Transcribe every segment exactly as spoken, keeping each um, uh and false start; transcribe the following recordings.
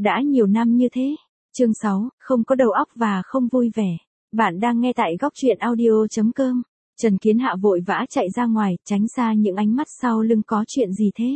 đã nhiều năm như thế. Chương sáu, không có đầu óc và không vui vẻ. Bạn đang nghe tại góc truyện audio chấm com. Trần Kiến Hạ vội vã chạy ra ngoài, tránh xa những ánh mắt sau lưng có chuyện gì thế.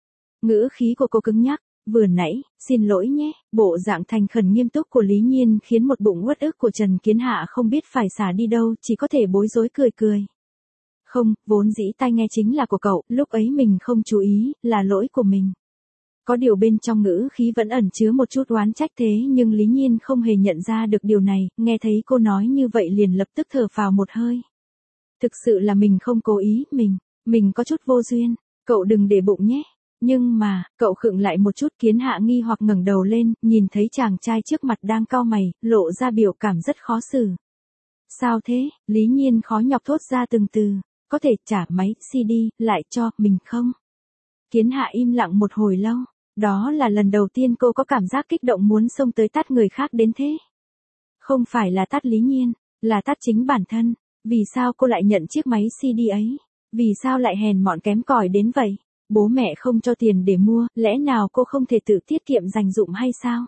Ngữ khí của cô cứng nhắc, vừa nãy, xin lỗi nhé, bộ dạng thành khẩn nghiêm túc của Lý Nhiên khiến một bụng uất ức của Trần Kiến Hạ không biết phải xả đi đâu, chỉ có thể bối rối cười cười. Không, vốn dĩ tai nghe chính là của cậu, lúc ấy mình không chú ý, là lỗi của mình. Có điều bên trong ngữ khí vẫn ẩn chứa một chút oán trách thế nhưng Lý Nhiên không hề nhận ra được điều này, nghe thấy cô nói như vậy liền lập tức thở phào một hơi. Thực sự là mình không cố ý, mình, mình có chút vô duyên, cậu đừng để bụng nhé. Nhưng mà, cậu khựng lại một chút. Kiến Hạ nghi hoặc ngẩng đầu lên, nhìn thấy chàng trai trước mặt đang cau mày, lộ ra biểu cảm rất khó xử. Sao thế? Lý Nhiên khó nhọc thốt ra từng từ, có thể trả máy xê đê lại cho mình không? Kiến Hạ im lặng một hồi lâu, đó là lần đầu tiên cô có cảm giác kích động muốn xông tới tát người khác đến thế. Không phải là tát Lý Nhiên, là tát chính bản thân. Vì sao cô lại nhận chiếc máy xê đê ấy? Vì sao lại hèn mọn kém cỏi đến vậy? Bố mẹ không cho tiền để mua, lẽ nào cô không thể tự tiết kiệm dành dụm hay sao?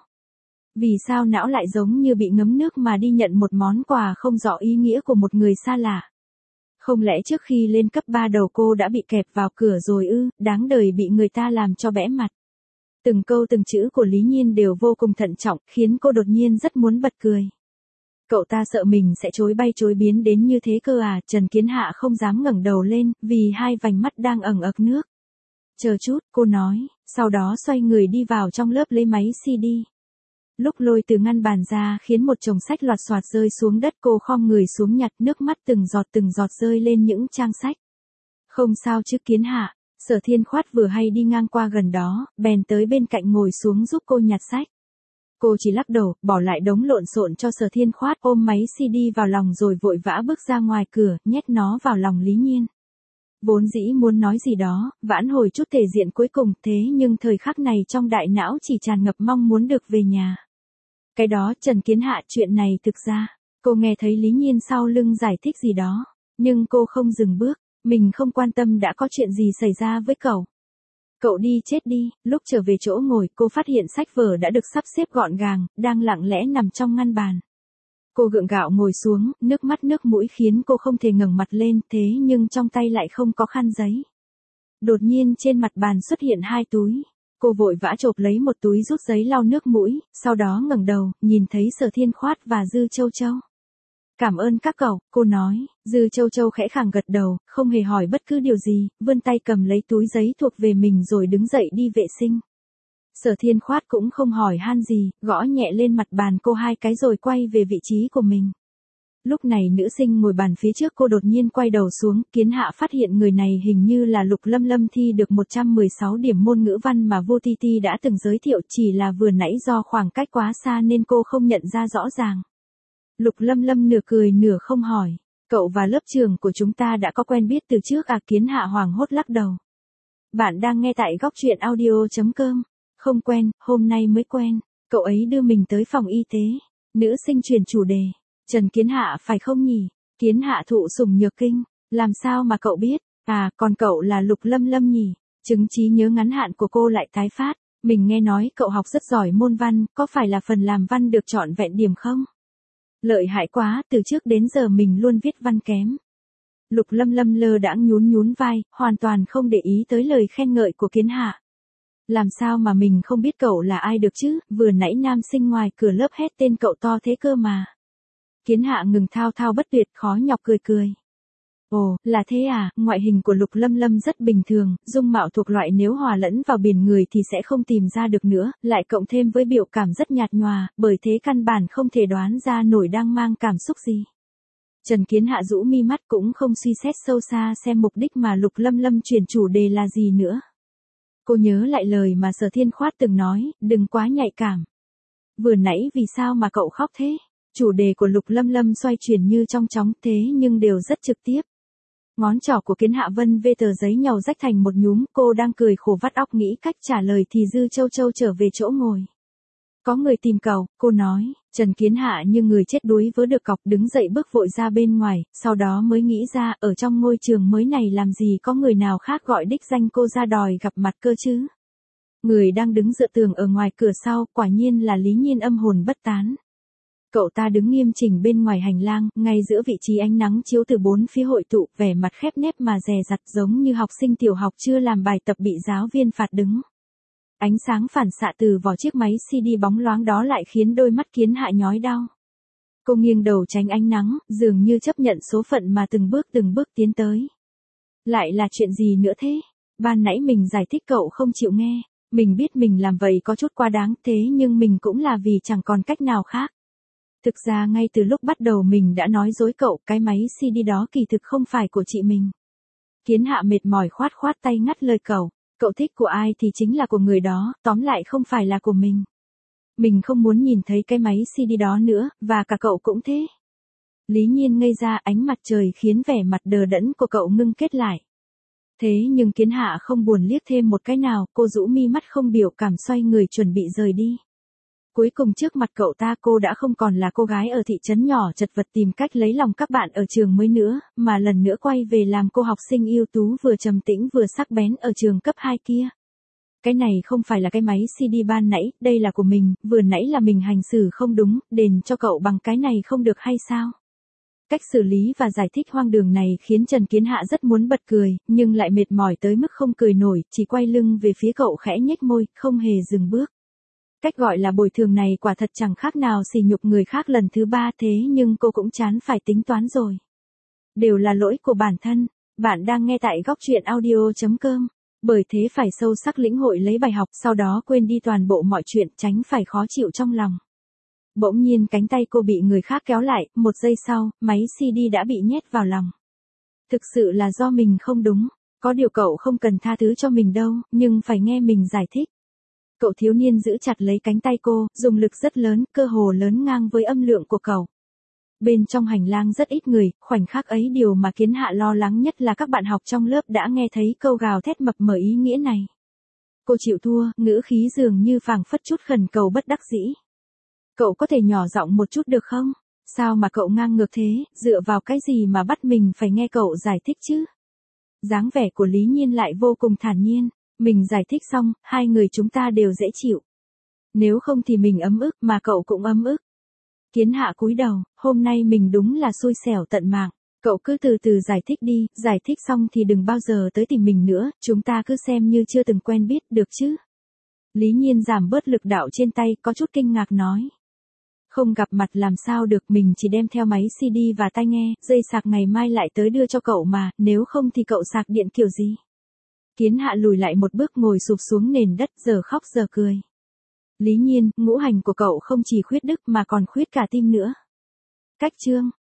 Vì sao não lại giống như bị ngấm nước mà đi nhận một món quà không rõ ý nghĩa của một người xa lạ? Không lẽ trước khi lên cấp ba đầu cô đã bị kẹp vào cửa rồi ư, đáng đời bị người ta làm cho bẽ mặt. Từng câu từng chữ của Lý Nhiên đều vô cùng thận trọng, khiến cô đột nhiên rất muốn bật cười. Cậu ta sợ mình sẽ chối bay chối biến đến như thế cơ à? Trần Kiến Hạ không dám ngẩng đầu lên, vì hai vành mắt đang ẩn ực nước. Chờ chút, cô nói, sau đó xoay người đi vào trong lớp lấy máy xê đê. Lúc lôi từ ngăn bàn ra khiến một chồng sách loạt soạt rơi xuống đất, cô khom người xuống nhặt, nước mắt từng giọt từng giọt rơi lên những trang sách. Không sao chứ Kiến Hạ, Sở Thiên Khoát vừa hay đi ngang qua gần đó, bèn tới bên cạnh ngồi xuống giúp cô nhặt sách. Cô chỉ lắc đầu, bỏ lại đống lộn xộn cho Sở Thiên Khoát, ôm máy xê đê vào lòng rồi vội vã bước ra ngoài cửa, nhét nó vào lòng Lý Nhiên. Vốn dĩ muốn nói gì đó, vãn hồi chút thể diện cuối cùng, thế nhưng thời khắc này trong đại não chỉ tràn ngập mong muốn được về nhà. Cái đó Trần Kiến Hạ, chuyện này thực ra, cô nghe thấy Lý Nhiên sau lưng giải thích gì đó, nhưng cô không dừng bước, mình không quan tâm đã có chuyện gì xảy ra với cậu. Cậu đi chết đi. Lúc trở về chỗ ngồi, cô phát hiện sách vở đã được sắp xếp gọn gàng, đang lặng lẽ nằm trong ngăn bàn. Cô gượng gạo ngồi xuống, nước mắt nước mũi khiến cô không thể ngẩng mặt lên, thế nhưng trong tay lại không có khăn giấy. Đột nhiên trên mặt bàn xuất hiện hai túi. Cô vội vã chộp lấy một túi rút giấy lau nước mũi, sau đó ngẩng đầu, nhìn thấy Sở Thiên Khoát và Dư Châu Châu. Cảm ơn các cậu, cô nói. Dư Châu Châu khẽ khàng gật đầu, không hề hỏi bất cứ điều gì, vươn tay cầm lấy túi giấy thuộc về mình rồi đứng dậy đi vệ sinh. Sở Thiên Khoát cũng không hỏi han gì, gõ nhẹ lên mặt bàn cô hai cái rồi quay về vị trí của mình. Lúc này nữ sinh ngồi bàn phía trước cô đột nhiên quay đầu xuống, Kiến Hạ phát hiện người này hình như là Lục Lâm Lâm thi được một trăm mười sáu điểm môn ngữ văn mà Vô Ti Ti đã từng giới thiệu, chỉ là vừa nãy do khoảng cách quá xa nên cô không nhận ra rõ ràng. Lục Lâm Lâm nửa cười nửa không hỏi, cậu và lớp trưởng của chúng ta đã có quen biết từ trước à? Kiến Hạ hoảng hốt lắc đầu. Bạn đang nghe tại góc truyện audio chấm com. Không quen, hôm nay mới quen, cậu ấy đưa mình tới phòng y tế. Nữ sinh chuyển chủ đề. Trần Kiến Hạ phải không nhỉ? Kiến Hạ thụ sủng nhược kinh, làm sao mà cậu biết? À, còn cậu là Lục Lâm Lâm nhỉ? Chứng trí nhớ ngắn hạn của cô lại tái phát. Mình nghe nói cậu học rất giỏi môn văn, có phải là phần làm văn được trọn vẹn điểm không? Lợi hại quá, từ trước đến giờ mình luôn viết văn kém. Lục Lâm Lâm lơ đãng nhún nhún vai, hoàn toàn không để ý tới lời khen ngợi của Kiến Hạ. Làm sao mà mình không biết cậu là ai được chứ, vừa nãy nam sinh ngoài cửa lớp hét tên cậu to thế cơ mà. Kiến Hạ ngừng thao thao bất tuyệt, khó nhọc cười cười. Ồ, là thế à? Ngoại hình của Lục Lâm Lâm rất bình thường, dung mạo thuộc loại nếu hòa lẫn vào biển người thì sẽ không tìm ra được nữa, lại cộng thêm với biểu cảm rất nhạt nhòa, bởi thế căn bản không thể đoán ra nổi đang mang cảm xúc gì. Trần Kiến Hạ rũ mi mắt cũng không suy xét sâu xa xem mục đích mà Lục Lâm Lâm chuyển chủ đề là gì nữa. Cô nhớ lại lời mà Sở Thiên Khoát từng nói, đừng quá nhạy cảm. Vừa nãy vì sao mà cậu khóc thế? Chủ đề của Lục Lâm Lâm xoay chuyển như trong chóng thế nhưng đều rất trực tiếp. Ngón trỏ của Kiến Hạ vân vê tờ giấy nhàu rách thành một nhúm, cô đang cười khổ vắt óc nghĩ cách trả lời thì Dư Châu Châu trở về chỗ ngồi. Có người tìm cậu, cô nói. Trần Kiến Hạ như người chết đuối vớ được cọc, đứng dậy bước vội ra bên ngoài, sau đó mới nghĩ ra ở trong ngôi trường mới này làm gì có người nào khác gọi đích danh cô ra đòi gặp mặt cơ chứ. Người đang đứng dựa tường ở ngoài cửa sau, quả nhiên là Lý Nhiên âm hồn bất tán. Cậu ta đứng nghiêm chỉnh bên ngoài hành lang, ngay giữa vị trí ánh nắng chiếu từ bốn phía hội tụ, vẻ mặt khép nép mà dè dặt giống như học sinh tiểu học chưa làm bài tập bị giáo viên phạt đứng. Ánh sáng phản xạ từ vỏ chiếc máy xê đê bóng loáng đó lại khiến đôi mắt Kiến Hạ nhói đau. Cô nghiêng đầu tránh ánh nắng, dường như chấp nhận số phận mà từng bước từng bước tiến tới. Lại là chuyện gì nữa thế? Ban nãy mình giải thích cậu không chịu nghe, mình biết mình làm vậy có chút quá đáng thế nhưng mình cũng là vì chẳng còn cách nào khác. Thực ra ngay từ lúc bắt đầu mình đã nói dối cậu, cái máy xê đê đó kỳ thực không phải của chị mình. Kiến Hạ mệt mỏi khoát khoát tay ngắt lời cậu, cậu thích của ai thì chính là của người đó, tóm lại không phải là của mình. Mình không muốn nhìn thấy cái máy xê đê đó nữa, và cả cậu cũng thế. Lý Nhiên ngây ra, ánh mặt trời khiến vẻ mặt đờ đẫn của cậu ngưng kết lại. Thế nhưng Kiến Hạ không buồn liếc thêm một cái nào, cô rũ mi mắt không biểu cảm xoay người chuẩn bị rời đi. Cuối cùng trước mặt cậu ta cô đã không còn là cô gái ở thị trấn nhỏ chật vật tìm cách lấy lòng các bạn ở trường mới nữa, mà lần nữa quay về làm cô học sinh ưu tú vừa trầm tĩnh vừa sắc bén ở trường cấp hai kia. Cái này không phải là cái máy xê đê ban nãy, đây là của mình, vừa nãy là mình hành xử không đúng, đền cho cậu bằng cái này không được hay sao? Cách xử lý và giải thích hoang đường này khiến Trần Kiến Hạ rất muốn bật cười, nhưng lại mệt mỏi tới mức không cười nổi, chỉ quay lưng về phía cậu khẽ nhếch môi, không hề dừng bước. Cách gọi là bồi thường này quả thật chẳng khác nào sỉ nhục người khác lần thứ ba thế nhưng cô cũng chán phải tính toán rồi. Đều là lỗi của bản thân, bạn đang nghe tại góc truyện audio chấm com. Bởi thế phải sâu sắc lĩnh hội lấy bài học sau đó quên đi toàn bộ mọi chuyện tránh phải khó chịu trong lòng. Bỗng nhiên cánh tay cô bị người khác kéo lại, một giây sau, máy xê đê đã bị nhét vào lòng. Thực sự là do mình không đúng, có điều cậu không cần tha thứ cho mình đâu, nhưng phải nghe mình giải thích. Cậu thiếu niên giữ chặt lấy cánh tay cô, dùng lực rất lớn, cơ hồ lớn ngang với âm lượng của cậu. Bên trong hành lang rất ít người, khoảnh khắc ấy điều mà Kiến Hạ lo lắng nhất là các bạn học trong lớp đã nghe thấy câu gào thét mập mờ ý nghĩa này. Cô chịu thua, ngữ khí dường như phảng phất chút khẩn cầu bất đắc dĩ. Cậu có thể nhỏ giọng một chút được không? Sao mà cậu ngang ngược thế, dựa vào cái gì mà bắt mình phải nghe cậu giải thích chứ? Dáng vẻ của Lý Nhiên lại vô cùng thản nhiên, mình giải thích xong, hai người chúng ta đều dễ chịu. Nếu không thì mình ấm ức mà cậu cũng ấm ức. Kiến Hạ cúi đầu, hôm nay mình đúng là xui xẻo tận mạng, cậu cứ từ từ giải thích đi, giải thích xong thì đừng bao giờ tới tìm mình nữa, chúng ta cứ xem như chưa từng quen biết, được chứ? Lý Nhiên giảm bớt lực đạo trên tay, có chút kinh ngạc nói. Không gặp mặt làm sao được, mình chỉ đem theo máy xê đê và tai nghe, dây sạc ngày mai lại tới đưa cho cậu mà, nếu không thì cậu sạc điện kiểu gì? Kiến Hạ lùi lại một bước ngồi sụp xuống nền đất, giờ khóc giờ cười. Lý Nhiên, ngũ hành của cậu không chỉ khuyết đức mà còn khuyết cả tim nữa. Cách chương